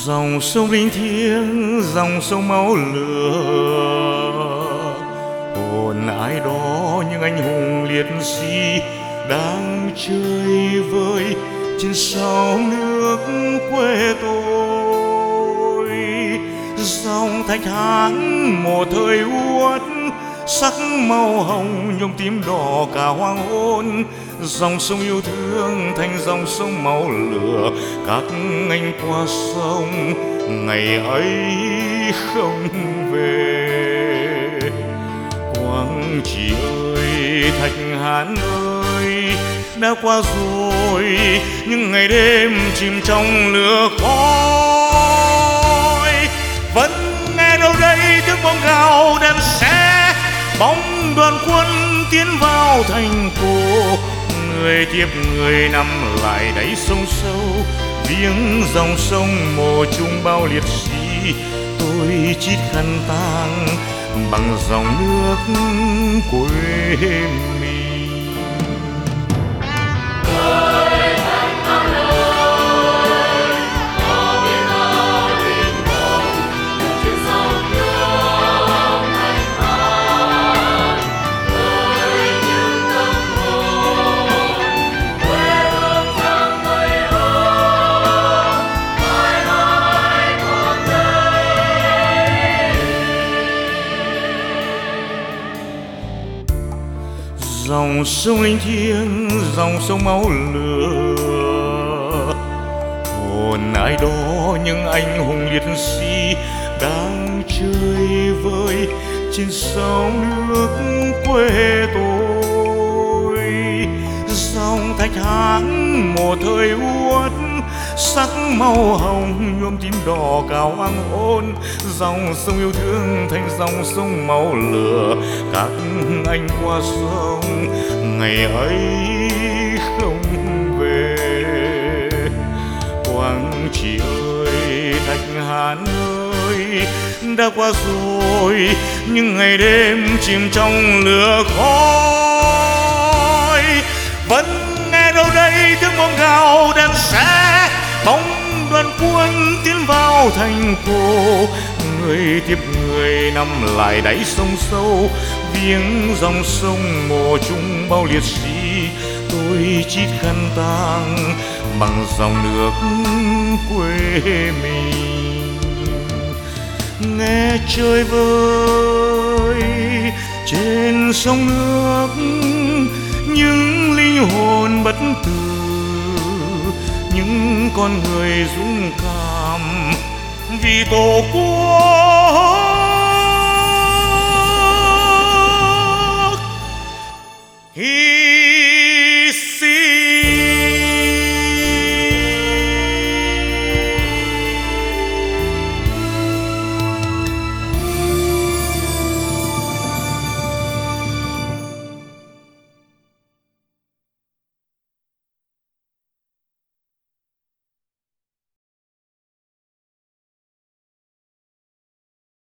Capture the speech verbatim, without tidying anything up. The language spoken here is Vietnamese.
Dòng sông linh thiêng, dòng sông máu lửa, hồn ai đó những anh hùng liệt sĩ đang chơi vơi trên sông nước quê tôi. Dòng thạch hãn một thời uất, sắc màu hồng nhuộm tím đỏ cả hoàng hôn. Dòng sông yêu thương thành dòng sông máu lửa, các anh qua sông ngày ấy không về. Quang Trị ơi, Thạch Hãn ơi, đã qua rồi những ngày đêm chìm trong lửa khói. Vẫn nghe đâu đây tiếng bom gào đàn xe, bóng đoàn quân tiến vào thành cổ. Người tiếp người nằm lại đáy sông sâu, viếng dòng sông mồ chung bao liệt sĩ. Tôi chít khăn tang bằng dòng nước quê mình. Dòng sông linh thiêng, dòng sông máu lửa, hồn ai đó những anh hùng liệt sĩ đang chơi vơi trên sông nước quê tôi. Dòng thạch hãn một thời uất, sắc màu hồng nhuộm tím đỏ cả hoàng hôn. Dòng sông yêu thương thành dòng sông máu lửa, các anh qua sông ngày ấy không về. Quang Trị ơi, Thạch Hãn ơi, đã qua rồi những ngày đêm chìm trong lửa khói. Vẫn nghe đâu đây tiếng bom gào đàn xe, bóng đoàn quân tiến vào thành cổ. Người tiếp người nằm lại đáy sông sâu, viếng dòng sông mồ chung bao liệt sĩ. Tôi chít khăn tang bằng dòng nước quê mình. Nghe chơi vơi trên sông nước những linh hồn bất tử, những con người dũng cảm vì tổ quốc.